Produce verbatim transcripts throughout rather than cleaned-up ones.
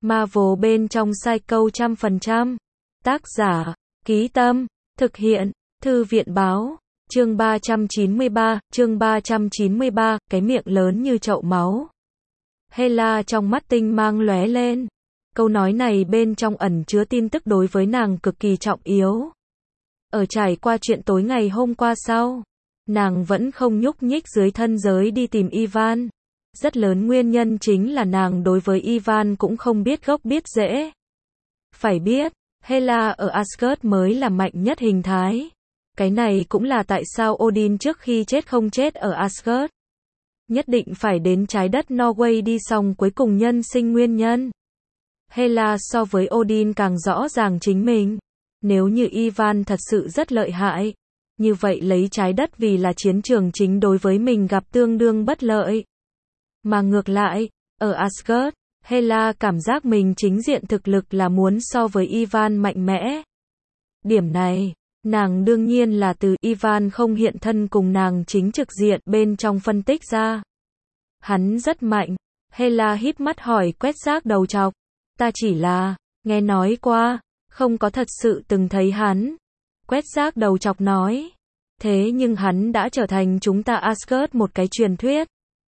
Marvel bên trong Psycho trăm phần trăm. Tác giả, Ký Tâm, thực hiện, Thư viện Báo. Chương ba trăm chín mươi ba, chương ba trăm chín mươi ba, cái miệng lớn như chậu máu. Hela trong mắt tinh mang lóe lên. Câu nói này bên trong ẩn chứa tin tức đối với nàng cực kỳ trọng yếu. Ở trải qua chuyện tối ngày hôm qua sau, nàng vẫn không nhúc nhích dưới thân giới đi tìm Ivan. Rất lớn nguyên nhân chính là nàng đối với Ivan cũng không biết gốc biết rễ. Phải biết, Hela ở Asgard mới là mạnh nhất hình thái. Cái này cũng là tại sao Odin trước khi chết không chết ở Asgard. Nhất định phải đến trái đất Norway đi xong cuối cùng nhân sinh nguyên nhân. Hela so với Odin càng rõ ràng chính mình. Nếu như Ivan thật sự rất lợi hại, như vậy lấy trái đất vì là chiến trường chính đối với mình gặp tương đương bất lợi. Mà ngược lại, ở Asgard, Hela cảm giác mình chính diện thực lực là muốn so với Ivan mạnh mẽ. Điểm này, nàng đương nhiên là từ Ivan không hiện thân cùng nàng chính trực diện bên trong phân tích ra. Hắn rất mạnh. Hela híp mắt hỏi Quét Rác đầu trọc. Ta chỉ là, nghe nói qua, không có thật sự từng thấy hắn. Quét Rác đầu trọc nói. Thế nhưng hắn đã trở thành chúng ta Asgard một cái truyền thuyết.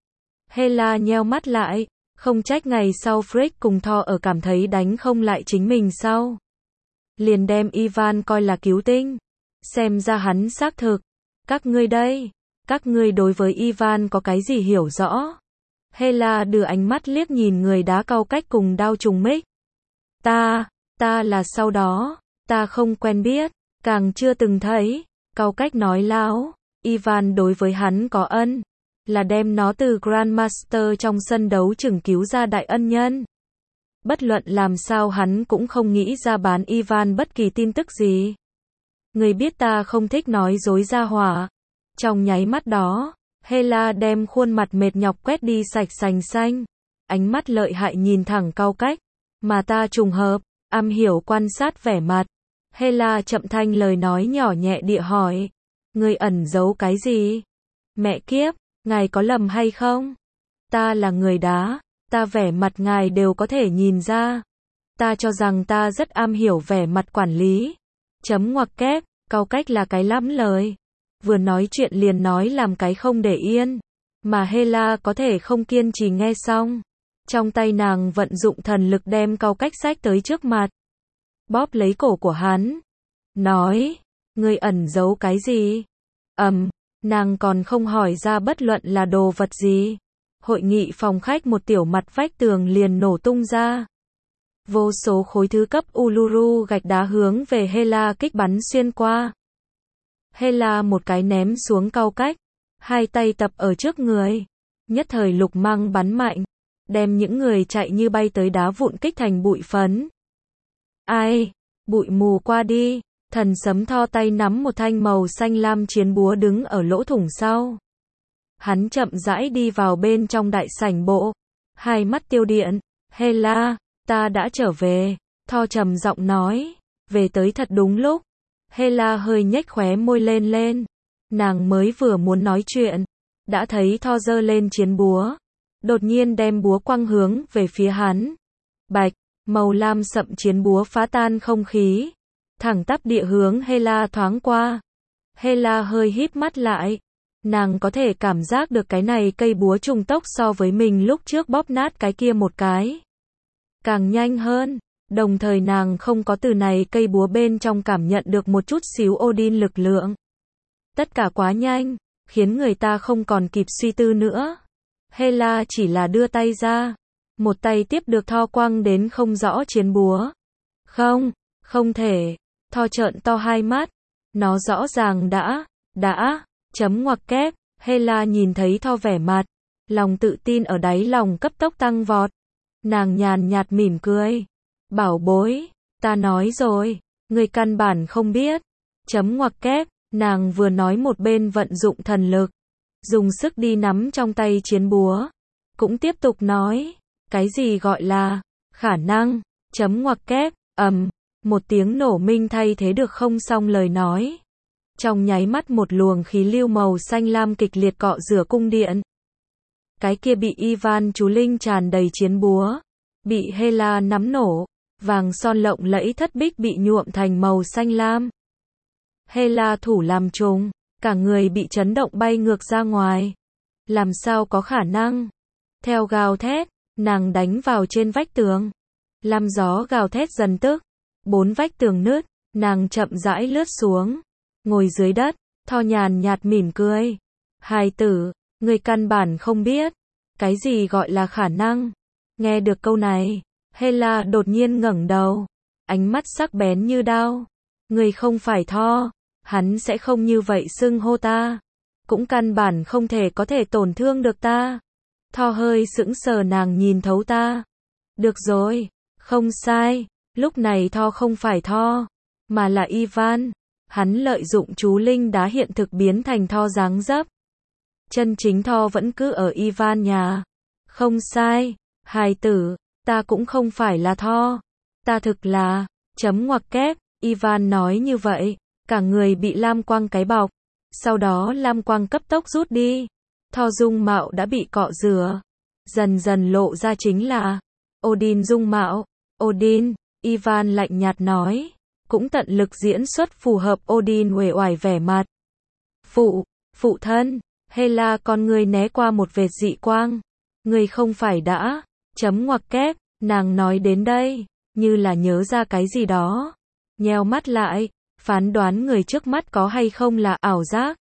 Hela nheo mắt lại, không trách ngày sau Frigg cùng Thor ở cảm thấy đánh không lại chính mình sau. Liền đem Ivan coi là cứu tinh. Xem ra hắn xác thực. Các ngươi đây, các ngươi đối với Ivan có cái gì hiểu rõ? Hela đưa ánh mắt liếc nhìn người đá cao cách cùng đao trùng mích. Ta, ta là sau đó, ta không quen biết, càng chưa từng thấy. Cao cách nói láo, Ivan đối với hắn có ân, là đem nó từ Grandmaster trong sân đấu trường cứu ra đại ân nhân. Bất luận làm sao hắn cũng không nghĩ ra bán Ivan bất kỳ tin tức gì. Người biết ta không thích nói dối ra hỏa. Trong nháy mắt đó, Hela đem khuôn mặt mệt nhọc quét đi sạch sành xanh. Ánh mắt lợi hại nhìn thẳng Cao cách. Mà ta trùng hợp, am hiểu quan sát vẻ mặt. Hela chậm thanh lời nói nhỏ nhẹ địa hỏi. Người ẩn giấu cái gì? Mẹ kiếp, ngài có lầm hay không? Ta là người đá, ta vẻ mặt ngài đều có thể nhìn ra. Ta cho rằng ta rất am hiểu vẻ mặt quản lý. Chấm ngoặc kép, Cao cách là cái lắm lời. Vừa nói chuyện liền nói làm cái không để yên. Mà Hela có thể không kiên trì nghe xong. Trong tay nàng vận dụng thần lực đem Cao cách xách tới trước mặt. Bóp lấy cổ của hắn. Nói, ngươi ẩn giấu cái gì? Ầm, um, nàng còn không hỏi ra bất luận là đồ vật gì. Hội nghị phòng khách một tiểu mặt vách tường liền nổ tung ra. Vô số khối thứ cấp Uluru gạch đá hướng về Hela kích bắn xuyên qua. Hela một cái ném xuống Cao cách, hai tay tập ở trước người. Nhất thời lục mang bắn mạnh, đem những người chạy như bay tới đá vụn kích thành bụi phấn. Ai, bụi mù qua đi, thần sấm Thor tay nắm một thanh màu xanh lam chiến búa đứng ở lỗ thủng sau. Hắn chậm rãi đi vào bên trong đại sảnh bộ, hai mắt tiêu điện. Hela, ta đã trở về, Thor trầm giọng nói, về tới thật đúng lúc. Hela hơi nhếch khóe môi lên lên, nàng mới vừa muốn nói chuyện, đã thấy Thor giơ lên chiến búa, đột nhiên đem búa quăng hướng về phía hắn. Bạch, màu lam sậm chiến búa phá tan không khí, thẳng tắp địa hướng Hela thoáng qua. Hela hơi híp mắt lại, nàng có thể cảm giác được cái này cây búa trùng tốc so với mình lúc trước bóp nát cái kia một cái càng nhanh hơn, đồng thời nàng không có từ này cây búa bên trong cảm nhận được một chút xíu Odin lực lượng. Tất cả quá nhanh, khiến người ta không còn kịp suy tư nữa. Hela chỉ là đưa tay ra, một tay tiếp được Thor quăng đến không rõ chiến búa. Không, không thể. Thor trợn to hai mắt, nó rõ ràng đã, đã, chấm ngoặc kép. Hela nhìn thấy Thor vẻ mặt, lòng tự tin ở đáy lòng cấp tốc tăng vọt. Nàng nhàn nhạt mỉm cười. Bảo bối, ta nói rồi, người căn bản không biết. Chấm ngoặc kép, nàng vừa nói một bên vận dụng thần lực, dùng sức đi nắm trong tay chiến búa. Cũng tiếp tục nói, cái gì gọi là khả năng, chấm ngoặc kép, ầm, um, một tiếng nổ minh thay thế được không xong lời nói. Trong nháy mắt một luồng khí lưu màu xanh lam kịch liệt cọ rửa cung điện. Cái kia bị Ivan chú linh tràn đầy chiến búa, bị Hela nắm nổ, vàng son lộng lẫy thất bích bị nhuộm thành màu xanh lam. Hela thủ làm trùng, cả người bị chấn động bay ngược ra ngoài. Làm sao có khả năng? Theo gào thét, nàng đánh vào trên vách tường. Lam gió gào thét dần tức, bốn vách tường nứt, nàng chậm rãi lướt xuống, ngồi dưới đất, Tho nhàn nhạt mỉm cười. Hài tử, người căn bản không biết, cái gì gọi là khả năng. Nghe được câu này, Hela đột nhiên ngẩng đầu, ánh mắt sắc bén như đao. Người không phải Tho, hắn sẽ không như vậy xưng hô ta, cũng căn bản không thể có thể tổn thương được ta. Tho hơi sững sờ, nàng nhìn thấu ta. Được rồi, không sai, lúc này Tho không phải Tho, mà là Ivan. Hắn lợi dụng chú linh đá hiện thực biến thành Tho dáng dấp. Chân chính Tho vẫn cứ ở Ivan nhà. Không sai, hài tử, ta cũng không phải là Tho. Ta thực là, chấm ngoặc kép, Ivan nói như vậy, cả người bị lam quang cái bọc. Sau đó lam quang cấp tốc rút đi. Tho dung mạo đã bị cọ rửa. Dần dần lộ ra chính là Odin dung mạo. Odin, Ivan lạnh nhạt nói. Cũng tận lực diễn xuất phù hợp Odin uể oải vẻ mặt. Phụ, phụ thân, Hela con người né qua một vệt dị quang. Người không phải đã, chấm ngoặc kép, nàng nói đến đây, như là nhớ ra cái gì đó. Nheo mắt lại, phán đoán người trước mắt có hay không là ảo giác.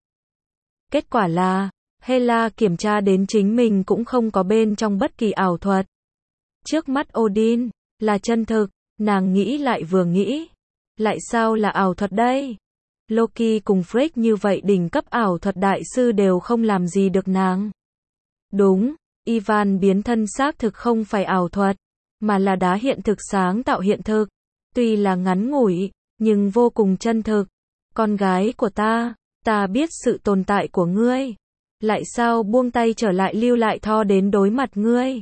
Kết quả là, Hela kiểm tra đến chính mình cũng không có bên trong bất kỳ ảo thuật. Trước mắt Odin, là chân thực, nàng nghĩ lại vừa nghĩ. Lại sao là ảo thuật đây? Loki cùng Frigg như vậy đỉnh cấp ảo thuật đại sư đều không làm gì được nàng. Đúng, Ivan biến thân xác thực không phải ảo thuật, mà là đá hiện thực sáng tạo hiện thực. Tuy là ngắn ngủi, nhưng vô cùng chân thực. Con gái của ta, ta biết sự tồn tại của ngươi. Lại sao buông tay trở lại lưu lại Tho đến đối mặt ngươi?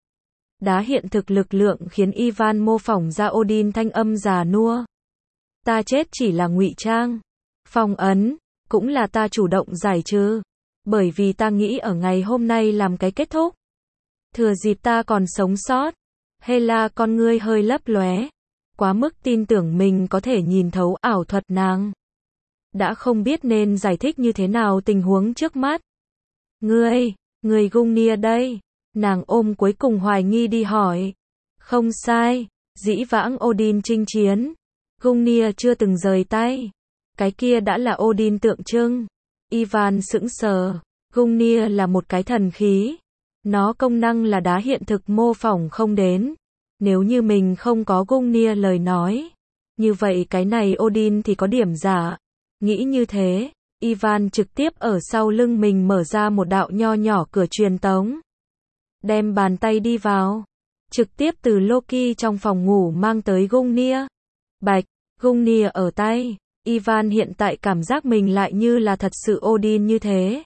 Đá hiện thực lực lượng khiến Ivan mô phỏng ra Odin thanh âm già nua. Ta chết chỉ là ngụy trang. Phong ấn, cũng là ta chủ động giải trừ. Bởi vì ta nghĩ ở ngày hôm nay làm cái kết thúc. Thừa dịp ta còn sống sót. Hela con ngươi hơi lấp lóe. Quá mức tin tưởng mình có thể nhìn thấu ảo thuật nàng. Đã không biết nên giải thích như thế nào tình huống trước mắt. Ngươi, người Gungnir đây. Nàng ôm cuối cùng hoài nghi đi hỏi. Không sai, dĩ vãng Odin chinh chiến. Gungnir chưa từng rời tay. Cái kia đã là Odin tượng trưng. Ivan sững sờ. Gungnir là một cái thần khí. Nó công năng là đá hiện thực mô phỏng không đến. Nếu như mình không có Gungnir lời nói. Như vậy cái này Odin thì có điểm giả. Nghĩ như thế, Ivan trực tiếp ở sau lưng mình mở ra một đạo nho nhỏ cửa truyền tống. Đem bàn tay đi vào. Trực tiếp từ Loki trong phòng ngủ mang tới Gungnir. Bạch, Gungnir ở tay. Ivan hiện tại cảm giác mình lại như là thật sự Odin như thế.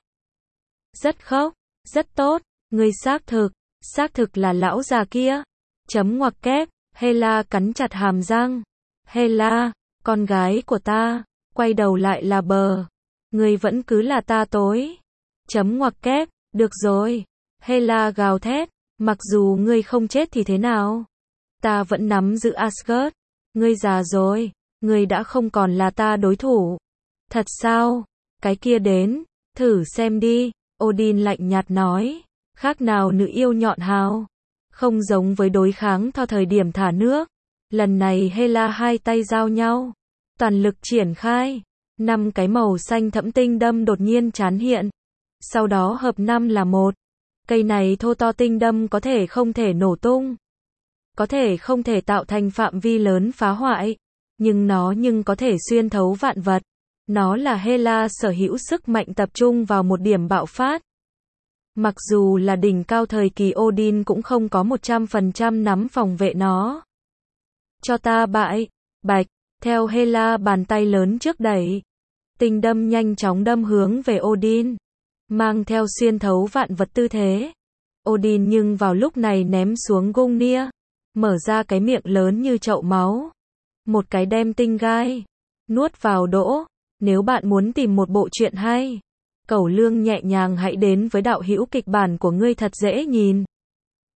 Rất khốc, rất tốt, người xác thực, xác thực là lão già kia. Chấm ngoặc kép, Hela cắn chặt hàm răng. Hela, con gái của ta, quay đầu lại là bờ. Người vẫn cứ là ta tối. Chấm ngoặc kép, được rồi. Hela gào thét, mặc dù ngươi không chết thì thế nào? Ta vẫn nắm giữ Asgard. Ngươi già rồi, ngươi đã không còn là ta đối thủ. Thật sao? Cái kia đến, thử xem đi. Odin lạnh nhạt nói, khác nào nữ yêu nhọn hào. Không giống với đối kháng Tho thời điểm thả nước. Lần này Hela hai tay giao nhau, toàn lực triển khai. Năm cái màu xanh thẫm tinh đâm đột nhiên chán hiện. Sau đó hợp năm là một. Cây này thô to tinh đâm có thể không thể nổ tung. Có thể không thể tạo thành phạm vi lớn phá hoại. Nhưng nó nhưng có thể xuyên thấu vạn vật. Nó là Hela sở hữu sức mạnh tập trung vào một điểm bạo phát. Mặc dù là đỉnh cao thời kỳ Odin cũng không có một trăm phần trăm nắm phòng vệ nó. Cho ta bại, bạch, theo Hela bàn tay lớn trước đẩy. Tinh đâm nhanh chóng đâm hướng về Odin. Mang theo xuyên thấu vạn vật tư thế. Odin nhưng vào lúc này ném xuống Gungnir. Mở ra cái miệng lớn như chậu máu. Một cái đem tinh gai. Nuốt vào đỗ. Nếu bạn muốn tìm một bộ truyện hay. Cẩu lương nhẹ nhàng hãy đến với đạo hữu kịch bản của ngươi thật dễ nhìn.